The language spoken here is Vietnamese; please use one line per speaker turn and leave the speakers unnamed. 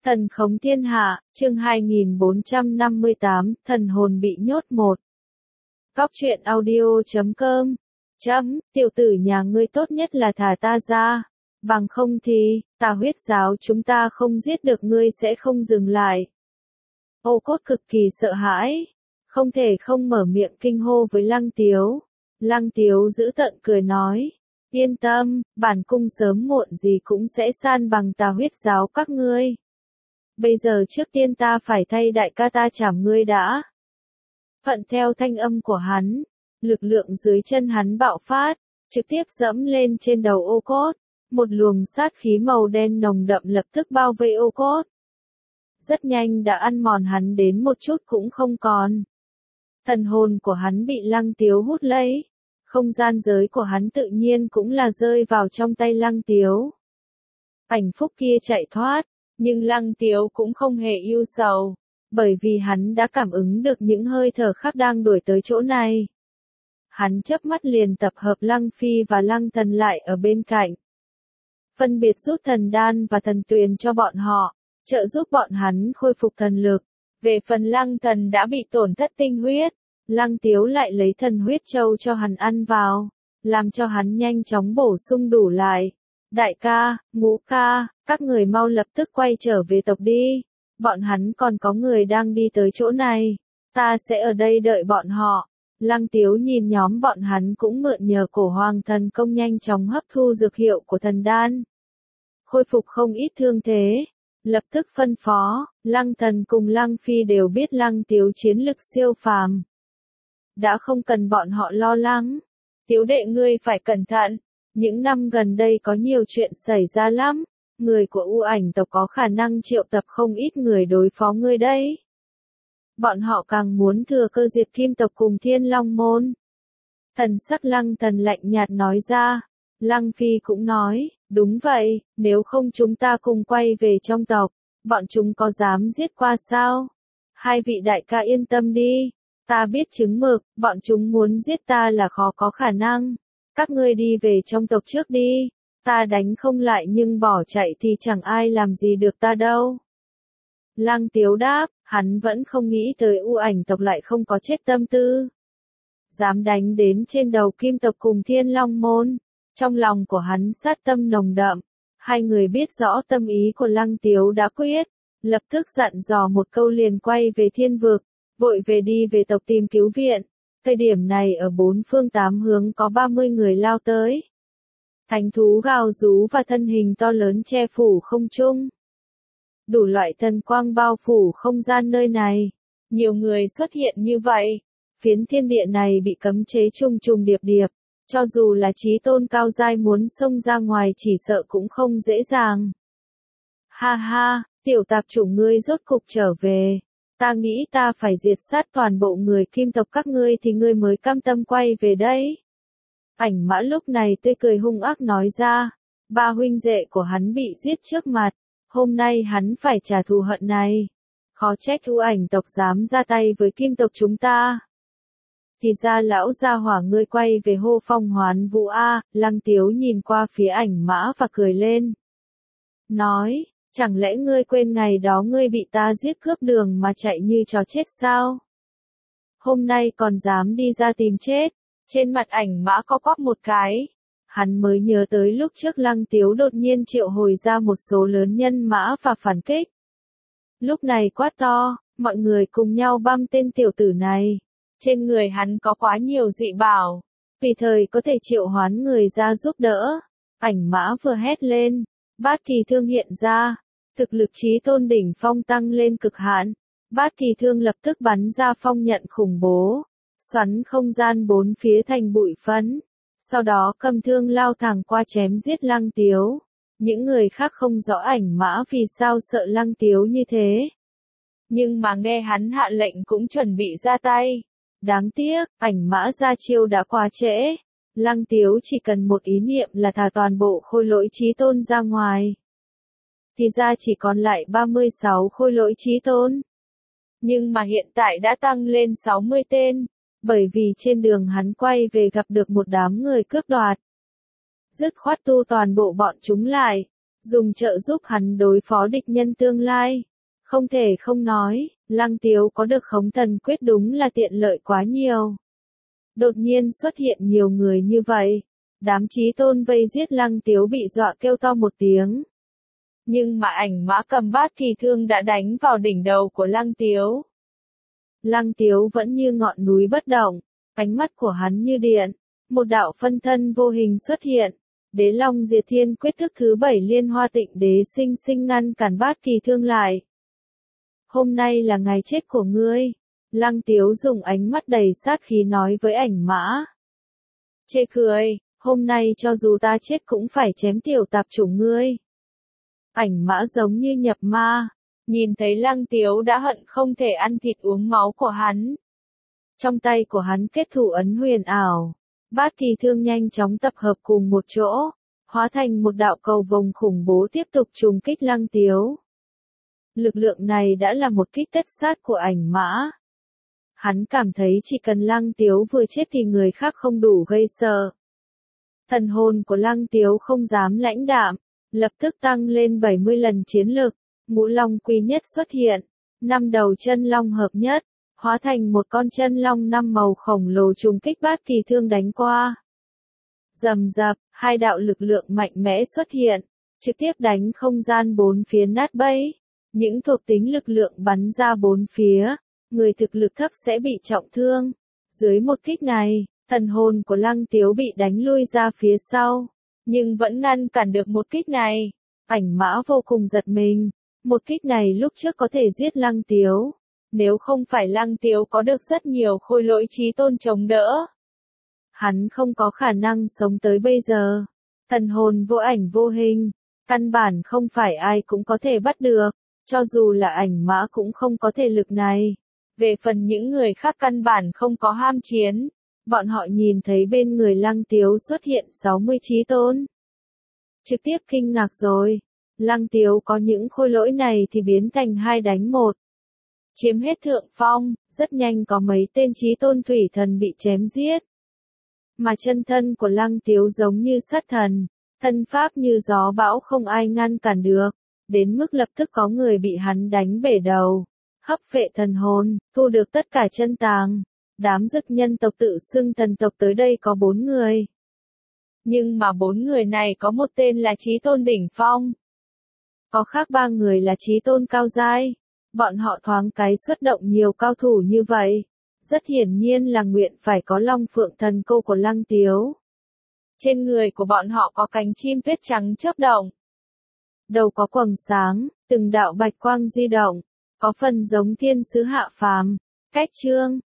Thần khống thiên hạ, chương 2458, thần hồn bị nhốt một. Góc truyện audio.com. Tiểu tử nhà ngươi tốt nhất là thả ta ra. Bằng không thì, Tà Huyết giáo chúng ta không giết được ngươi sẽ không dừng lại. Ô Cốt cực kỳ sợ hãi. Không thể không mở miệng kinh hô với Lăng Tiếu. Lăng Tiếu giữ tợn cười nói. Yên tâm, bản cung sớm muộn gì cũng sẽ san bằng Tà Huyết giáo các ngươi. Bây giờ trước tiên ta phải thay đại ca ta trảm ngươi đã. Thuận theo thanh âm của hắn, lực lượng dưới chân hắn bạo phát, trực tiếp dẫm lên trên đầu Ô Cốt. Một luồng sát khí màu đen nồng đậm lập tức bao vây Ô Cốt. Rất nhanh đã ăn mòn hắn đến một chút cũng không còn. Thần hồn của hắn bị Lăng Tiếu hút lấy. Không gian giới của hắn tự nhiên cũng là rơi vào trong tay Lăng Tiếu. Ảnh phúc kia chạy thoát. Nhưng Lăng Tiếu cũng không hề ưu sầu, bởi vì hắn đã cảm ứng được những hơi thở khác đang đuổi tới chỗ này. Hắn chớp mắt liền tập hợp Lăng Phi và Lăng Thần lại ở bên cạnh. Phân biệt rút thần đan và thần tuyền cho bọn họ, trợ giúp bọn hắn khôi phục thần lực. Về phần Lăng Thần đã bị tổn thất tinh huyết, Lăng Tiếu lại lấy thần huyết châu cho hắn ăn vào, làm cho hắn nhanh chóng bổ sung đủ lại. Đại ca, Ngũ ca, các người mau lập tức quay trở về tộc đi. Bọn hắn còn có người đang đi tới chỗ này. Ta sẽ ở đây đợi bọn họ. Lăng Tiếu nhìn nhóm bọn hắn cũng mượn nhờ cổ hoàng thần công nhanh chóng hấp thu dược hiệu của thần đan. Khôi phục không ít thương thế. Lập tức phân phó, Lăng Thần cùng Lăng Phi đều biết Lăng Tiếu chiến lực siêu phàm. Đã không cần bọn họ lo lắng. Tiếu đệ ngươi phải cẩn thận. Những năm gần đây có nhiều chuyện xảy ra lắm, người của U Ảnh tộc có khả năng triệu tập không ít người đối phó ngươi đấy. Bọn họ càng muốn thừa cơ diệt Kim tộc cùng Thiên Long môn. Thần sắc Lăng Thần lạnh nhạt nói ra, Lăng Phi cũng nói, đúng vậy, nếu không chúng ta cùng quay về trong tộc, bọn chúng có dám giết qua sao? Hai vị đại ca yên tâm đi, ta biết chứng mực, bọn chúng muốn giết ta là khó có khả năng. Các ngươi đi về trong tộc trước đi, ta đánh không lại nhưng bỏ chạy thì chẳng ai làm gì được ta đâu. Lăng Tiếu đáp, hắn vẫn không nghĩ tới U Ảnh tộc lại không có chết tâm tư. Dám đánh đến trên đầu Kim tộc cùng Thiên Long môn, trong lòng của hắn sát tâm nồng đậm. Hai người biết rõ tâm ý của Lăng Tiếu đã quyết, lập tức dặn dò một câu liền quay về thiên vực, vội về đi về tộc tìm cứu viện. Thời điểm này ở bốn phương tám hướng có 30 người lao tới. Thánh thú gào rú và thân hình to lớn che phủ không trung. Đủ loại thần quang bao phủ không gian nơi này. Nhiều người xuất hiện như vậy. Phiến thiên địa này bị cấm chế trùng trùng điệp điệp. Cho dù là chí tôn cao giai muốn xông ra ngoài chỉ sợ cũng không dễ dàng. Ha ha, tiểu tạp chủng ngươi rốt cục trở về. Ta nghĩ ta phải diệt sát toàn bộ người Kim tộc các ngươi thì ngươi mới cam tâm quay về đấy. Ảnh Mã lúc này tươi cười hung ác nói ra, ba huynh đệ của hắn bị giết trước mặt, hôm nay hắn phải trả thù hận này. Khó trách U Ảnh tộc dám ra tay với Kim tộc chúng ta. Thì ra lão gia hỏa ngươi quay về hô phong hoán vũ a. Lăng Tiếu nhìn qua phía Ảnh Mã và cười lên. Nói. Chẳng lẽ ngươi quên ngày đó ngươi bị ta giết cướp đường mà chạy như chó chết sao? Hôm nay còn dám đi ra tìm chết. Trên mặt Ảnh Mã có quắp một cái. Hắn mới nhớ tới lúc trước Lăng Tiếu đột nhiên triệu hồi ra một số lớn nhân mã và phản kích. Lúc này quát to, mọi người cùng nhau băm tên tiểu tử này. Trên người hắn có quá nhiều dị bảo. Tùy thời có thể triệu hoán người ra giúp đỡ. Ảnh Mã vừa hét lên. Bát kỳ thương hiện ra. Thực lực chí tôn đỉnh phong tăng lên cực hạn. Bát kỳ thương lập tức bắn ra phong nhận khủng bố. Xoắn không gian bốn phía thành bụi phấn. Sau đó cầm thương lao thẳng qua chém giết Lăng Tiếu. Những người khác không rõ Ảnh Mã vì sao sợ Lăng Tiếu như thế. Nhưng mà nghe hắn hạ lệnh cũng chuẩn bị ra tay. Đáng tiếc, Ảnh Mã ra chiêu đã quá trễ. Lăng Tiếu chỉ cần một ý niệm là thả toàn bộ khôi lỗi chí tôn ra ngoài. Thì ra chỉ còn lại 36 khôi lỗi chí tôn. Nhưng mà hiện tại đã tăng lên 60 tên, bởi vì trên đường hắn quay về gặp được một đám người cướp đoạt. Dứt khoát tu toàn bộ bọn chúng lại, dùng trợ giúp hắn đối phó địch nhân tương lai. Không thể không nói, Lăng Tiếu có được khống thần quyết đúng là tiện lợi quá nhiều. Đột nhiên xuất hiện nhiều người như vậy, đám chí tôn vây giết Lăng Tiếu bị dọa kêu to một tiếng. Nhưng mà Ảnh Mã cầm bát kỳ thương đã đánh vào đỉnh đầu của Lăng Tiếu. Lăng Tiếu vẫn như ngọn núi bất động, ánh mắt của hắn như điện, một đạo phân thân vô hình xuất hiện. Đế Long Diệt Thiên quyết thức thứ 7 Liên Hoa Tịnh Đế sinh sinh ngăn cản bát kỳ thương lại. Hôm nay là ngày chết của ngươi. Lăng Tiếu dùng ánh mắt đầy sát khí nói với Ảnh Mã. Chê cười, hôm nay cho dù ta chết cũng phải chém tiểu tạp chủng ngươi. Ảnh Mã giống như nhập ma, nhìn thấy Lăng Tiếu đã hận không thể ăn thịt uống máu của hắn. Trong tay của hắn kết thủ ấn huyền ảo, bát kỳ thương nhanh chóng tập hợp cùng một chỗ, hóa thành một đạo cầu vồng khủng bố tiếp tục trùng kích Lăng Tiếu. Lực lượng này đã là một kích tất sát của Ảnh Mã. Hắn cảm thấy chỉ cần Lăng Tiếu vừa chết thì người khác không đủ gây sợ. Thần hồn của Lăng Tiếu không dám lãnh đạm, lập tức tăng lên 70 lần chiến lực. Ngũ Long Quy Nhất xuất hiện, 5 đầu chân long hợp nhất, hóa thành một con chân long 5 màu khổng lồ trùng kích bát kỳ thương đánh qua. Rầm rập, hai đạo lực lượng mạnh mẽ xuất hiện, trực tiếp đánh không gian bốn phía nát bấy. Những thuộc tính lực lượng bắn ra bốn phía, người thực lực thấp sẽ bị trọng thương. Dưới một kích này, thần hồn của Lăng Tiếu bị đánh lui ra phía sau, nhưng vẫn ngăn cản được một kích này. Ảnh Mã vô cùng giật mình, một kích này lúc trước có thể giết Lăng Tiếu. Nếu không phải Lăng Tiếu có được rất nhiều khôi lỗi chí tôn chống đỡ, hắn không có khả năng sống tới bây giờ. Thần hồn vô ảnh vô hình, căn bản không phải ai cũng có thể bắt được, cho dù là Ảnh Mã cũng không có thể lực này. Về phần những người khác căn bản không có ham chiến, bọn họ nhìn thấy bên người Lăng Tiếu xuất hiện 60 chí tôn. Trực tiếp kinh ngạc rồi, Lăng Tiếu có những khôi lỗi này thì biến thành 2 đánh 1. Chiếm hết thượng phong, rất nhanh có mấy tên chí tôn thủy thần bị chém giết. Mà chân thân của Lăng Tiếu giống như sát thần, thân pháp như gió bão không ai ngăn cản được, đến mức lập tức có người bị hắn đánh bể đầu, hấp phệ thần hồn, thu được tất cả chân tàng. Đám dực nhân tộc tự xưng thần tộc tới đây có 4 người. Nhưng mà 4 người này có một tên là chí tôn đỉnh phong. Có khác 3 người là chí tôn cao giai. Bọn họ thoáng cái xuất động nhiều cao thủ như vậy. Rất hiển nhiên là nguyện phải có Long Phượng Thần Câu của Lăng Tiếu. Trên người của bọn họ có cánh chim tuyết trắng chớp động. Đầu có quầng sáng, từng đạo bạch quang di động. Có phần giống thiên sứ hạ phàm. Cách chương